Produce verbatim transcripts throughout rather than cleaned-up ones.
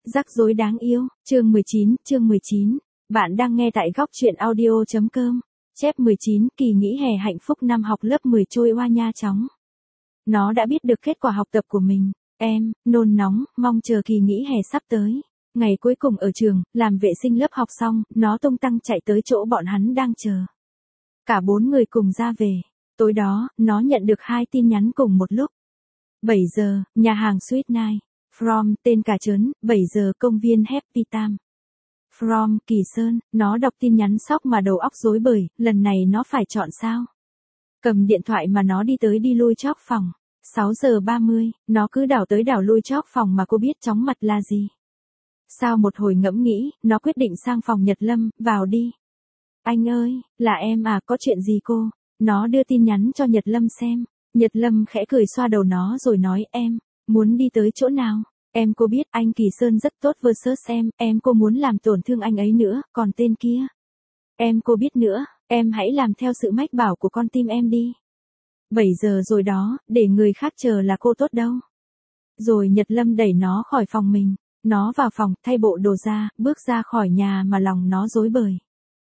Rắc rối đáng yêu, chương mười chín, chương mười chín. Bạn đang nghe tại góc truyện audio chấm com. Chép mười chín, kỳ nghỉ hè hạnh phúc năm học lớp mười trôi qua nha chóng. Nó đã biết được kết quả học tập của mình. Em, nôn nóng, mong chờ kỳ nghỉ hè sắp tới. Ngày cuối cùng ở trường, làm vệ sinh lớp học xong, nó tung tăng chạy tới chỗ bọn hắn đang chờ. Cả bốn người cùng ra về. Tối đó, nó nhận được hai tin nhắn cùng một lúc. bảy giờ, nhà hàng Sweet Night. From, tên cả trớn, bảy giờ công viên Happy Time. From, Kỳ Sơn, nó đọc tin nhắn sốc mà đầu óc rối bời, lần này nó phải chọn sao? Cầm điện thoại mà nó đi tới đi lui chóc phòng. sáu giờ ba mươi, nó cứ đảo tới đảo lui chóc phòng mà cô biết chóng mặt là gì. Sau một hồi ngẫm nghĩ, nó quyết định sang phòng Nhật Lâm, vào đi. Anh ơi, là em à, có chuyện gì cô? Nó đưa tin nhắn cho Nhật Lâm xem. Nhật Lâm khẽ cười xoa đầu nó rồi nói em. Muốn đi tới chỗ nào? Em cô biết anh Kỳ Sơn rất tốt versus em, em cô muốn làm tổn thương anh ấy nữa, còn tên kia. Em cô biết nữa, em hãy làm theo sự mách bảo của con tim em đi. bảy giờ rồi đó, để người khác chờ là cô tốt đâu. Rồi Nhật Lâm đẩy nó khỏi phòng mình, nó vào phòng, thay bộ đồ ra, bước ra khỏi nhà mà lòng nó rối bời.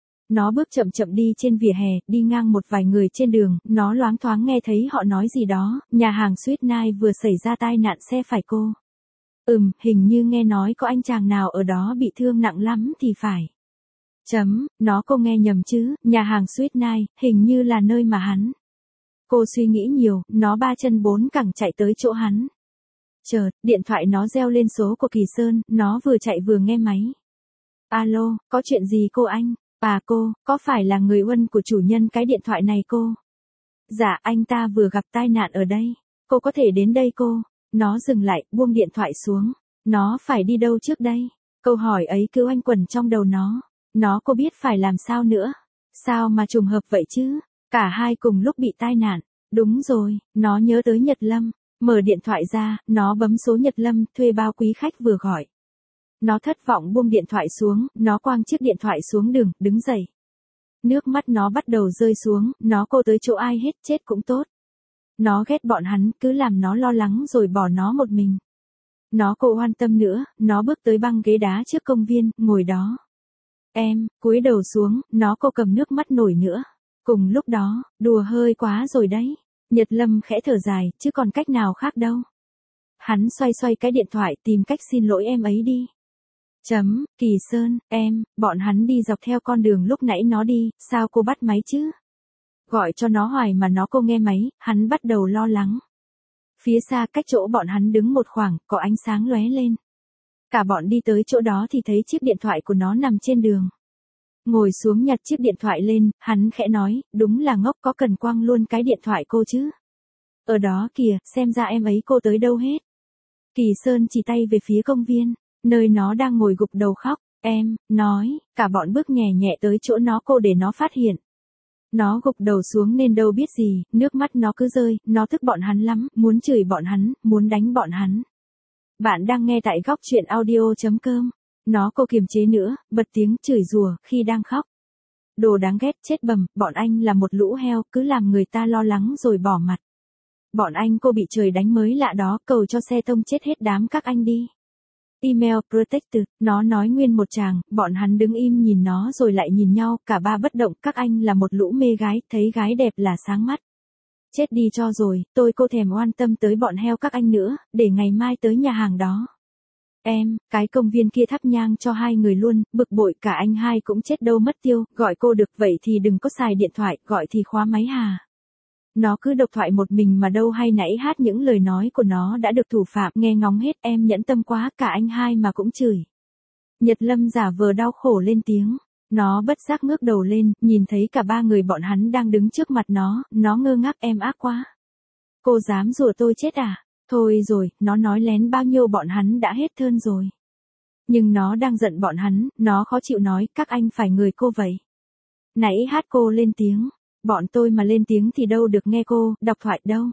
Nó bước chậm chậm đi trên vỉa hè, đi ngang một vài người trên đường, nó loáng thoáng nghe thấy họ nói gì đó, nhà hàng Sweet Night vừa xảy ra tai nạn xe phải cô. Ừm, hình như nghe nói có anh chàng nào ở đó bị thương nặng lắm thì phải. Chấm, nó cô nghe nhầm chứ, nhà hàng Sweet Night, hình như là nơi mà hắn. Cô suy nghĩ nhiều, nó ba chân bốn cẳng chạy tới chỗ hắn. Chợt, điện thoại nó reo lên số của Kỳ Sơn, nó vừa chạy vừa nghe máy. Alo, có chuyện gì cô anh? À cô, có phải là người Huân của chủ nhân cái điện thoại này cô? Dạ, anh ta vừa gặp tai nạn ở đây. Cô có thể đến đây cô. Nó dừng lại, buông điện thoại xuống. Nó phải đi đâu trước đây? Câu hỏi ấy cứ oanh quẩn trong đầu nó. Nó cô biết phải làm sao nữa? Sao mà trùng hợp vậy chứ? Cả hai cùng lúc bị tai nạn. Đúng rồi, nó nhớ tới Nhật Lâm. Mở điện thoại ra, nó bấm số Nhật Lâm, thuê bao quý khách vừa gọi. Nó thất vọng buông điện thoại xuống, nó quăng chiếc điện thoại xuống đường, đứng dậy. Nước mắt nó bắt đầu rơi xuống, nó cô tới chỗ ai hết chết cũng tốt. Nó ghét bọn hắn, cứ làm nó lo lắng rồi bỏ nó một mình. Nó cô quan tâm nữa, nó bước tới băng ghế đá trước công viên, ngồi đó. Em, cúi đầu xuống, nó cô cầm nước mắt nổi nữa. Cùng lúc đó, đùa hơi quá rồi đấy. Nhật Lâm khẽ thở dài, chứ còn cách nào khác đâu. Hắn xoay xoay cái điện thoại tìm cách xin lỗi em ấy đi. Chấm, Kỳ Sơn, em, bọn hắn đi dọc theo con đường lúc nãy nó đi, sao cô bắt máy chứ? Gọi cho nó hoài mà nó cô nghe máy, hắn bắt đầu lo lắng. Phía xa cách chỗ bọn hắn đứng một khoảng, có ánh sáng lóe lên. Cả bọn đi tới chỗ đó thì thấy chiếc điện thoại của nó nằm trên đường. Ngồi xuống nhặt chiếc điện thoại lên, hắn khẽ nói, đúng là ngốc có cần quăng luôn cái điện thoại cô chứ? Ở đó kìa, xem ra em ấy cô tới đâu hết. Kỳ Sơn chỉ tay về phía công viên, nơi nó đang ngồi gục đầu khóc, em, nói, cả bọn bước nhẹ nhẹ tới chỗ nó cô để nó phát hiện. Nó gục đầu xuống nên đâu biết gì, nước mắt nó cứ rơi, nó tức bọn hắn lắm, muốn chửi bọn hắn, muốn đánh bọn hắn. Bạn đang nghe tại góc truyện audio chấm com. Nó cô kiềm chế nữa, bật tiếng chửi rủa khi đang khóc. Đồ đáng ghét chết bầm, bọn anh là một lũ heo, cứ làm người ta lo lắng rồi bỏ mặt. Bọn anh cô bị trời đánh mới lạ đó, cầu cho xe tông chết hết đám các anh đi. Email protected, nó nói nguyên một tràng, bọn hắn đứng im nhìn nó rồi lại nhìn nhau, cả ba bất động, các anh là một lũ mê gái, thấy gái đẹp là sáng mắt. Chết đi cho rồi, tôi cô thèm quan tâm tới bọn heo các anh nữa, để ngày mai tới nhà hàng đó. Em, cái công viên kia thắp nhang cho hai người luôn, bực bội cả anh hai cũng chết đâu mất tiêu, gọi cô được vậy thì đừng có xài điện thoại, gọi thì khóa máy hà. Nó cứ độc thoại một mình mà đâu hay nãy hát những lời nói của nó đã được thủ phạm nghe ngóng hết, em nhẫn tâm quá, cả anh hai mà cũng chửi. Nhật Lâm giả vờ đau khổ lên tiếng. Nó bất giác ngước đầu lên, nhìn thấy cả ba người bọn hắn đang đứng trước mặt nó, nó ngơ ngác em ác quá. Cô dám rủa tôi chết à? Thôi rồi, nó nói lén bao nhiêu bọn hắn đã hết thơn rồi. Nhưng nó đang giận bọn hắn, nó khó chịu nói, các anh phải người cô vậy. Nãy hát cô lên tiếng. Bọn tôi mà lên tiếng thì đâu được nghe cô, đọc thoại đâu.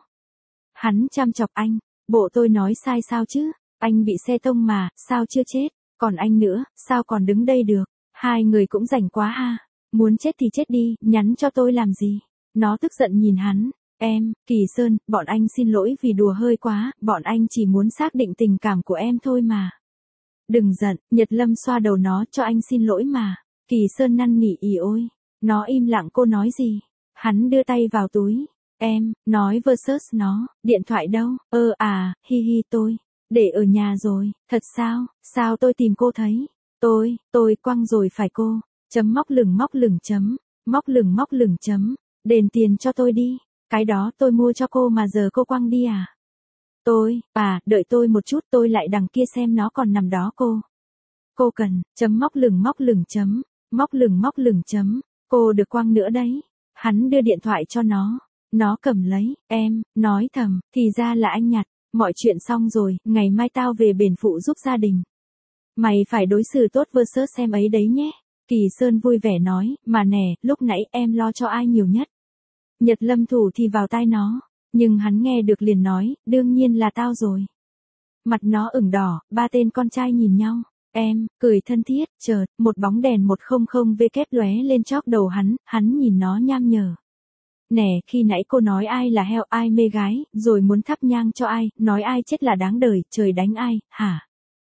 Hắn chăm chọc anh, bộ tôi nói sai sao chứ, anh bị xe tông mà, sao chưa chết, còn anh nữa, sao còn đứng đây được, hai người cũng rảnh quá ha, muốn chết thì chết đi, nhắn cho tôi làm gì. Nó tức giận nhìn hắn, em, Kỳ Sơn, bọn anh xin lỗi vì đùa hơi quá, bọn anh chỉ muốn xác định tình cảm của em thôi mà. Đừng giận, Nhật Lâm xoa đầu nó, cho anh xin lỗi mà. Kỳ Sơn năn nỉ ỉ ôi. Nó im lặng, cô nói gì? Hắn đưa tay vào túi. Em, nói versus nó, điện thoại đâu? Ơ à, hi hi tôi. Để ở nhà rồi, thật sao? Sao tôi tìm cô thấy? Tôi, tôi quăng rồi phải cô. Chấm móc lửng móc lửng chấm. Móc lửng móc lửng chấm. Đền tiền cho tôi đi. Cái đó tôi mua cho cô mà giờ cô quăng đi à? Tôi, à, đợi tôi một chút, tôi lại đằng kia xem nó còn nằm đó cô. Cô cần, chấm móc lửng móc lửng chấm. Móc lửng móc lửng chấm. Cô được quăng nữa đấy. Hắn đưa điện thoại cho nó. Nó cầm lấy, em, nói thầm, thì ra là anh nhặt. Mọi chuyện xong rồi, ngày mai tao về bền phụ giúp gia đình. Mày phải đối xử tốt versus em ấy đấy nhé. Kỳ Sơn vui vẻ nói, mà nè, lúc nãy em lo cho ai nhiều nhất? Nhật Lâm thủ thì vào tai nó, nhưng hắn nghe được liền nói, đương nhiên là tao rồi. Mặt nó ửng đỏ, ba tên con trai nhìn nhau, em, cười thân thiết, chợt, một bóng đèn một không không W lóe lên chóp đầu hắn, hắn nhìn nó nham nhở. Nè, khi nãy cô nói ai là heo, ai mê gái, rồi muốn thắp nhang cho ai, nói ai chết là đáng đời, trời đánh ai, hả?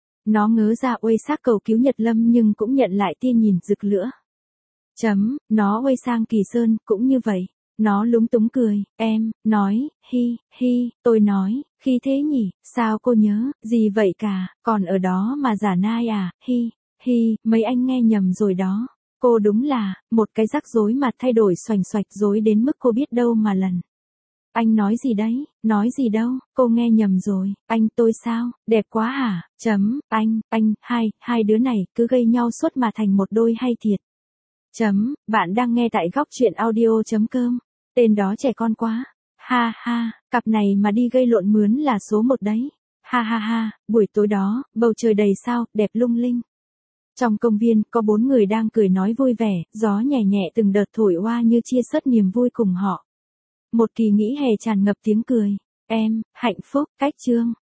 Nó ngớ ra uây xác cầu cứu Nhật Lâm nhưng cũng nhận lại tia nhìn rực lửa. Chấm, nó uây sang Kỳ Sơn, cũng như vậy. Nó lúng túng cười, em, nói, hi, hi, tôi nói, khi thế nhỉ, sao cô nhớ, gì vậy cả, còn ở đó mà giả nai à, hi, hi, mấy anh nghe nhầm rồi đó. Cô đúng là, một cái rắc rối mà thay đổi xoành xoạch rối đến mức cô biết đâu mà lần. Anh nói gì đấy, nói gì đâu, cô nghe nhầm rồi, anh tôi sao, đẹp quá hả, chấm, anh, anh, hai, hai đứa này cứ gây nhau suốt mà thành một đôi hay thiệt. Chấm, bạn đang nghe tại góc truyện audio.com, tên đó trẻ con quá, ha ha, cặp này mà đi gây lộn mướn là số một đấy, ha ha ha, buổi tối đó, bầu trời đầy sao, đẹp lung linh. Trong công viên, có bốn người đang cười nói vui vẻ, gió nhẹ nhẹ từng đợt thổi qua như chia sớt niềm vui cùng họ. Một kỳ nghỉ hè tràn ngập tiếng cười. Em, hạnh phúc, cách chương.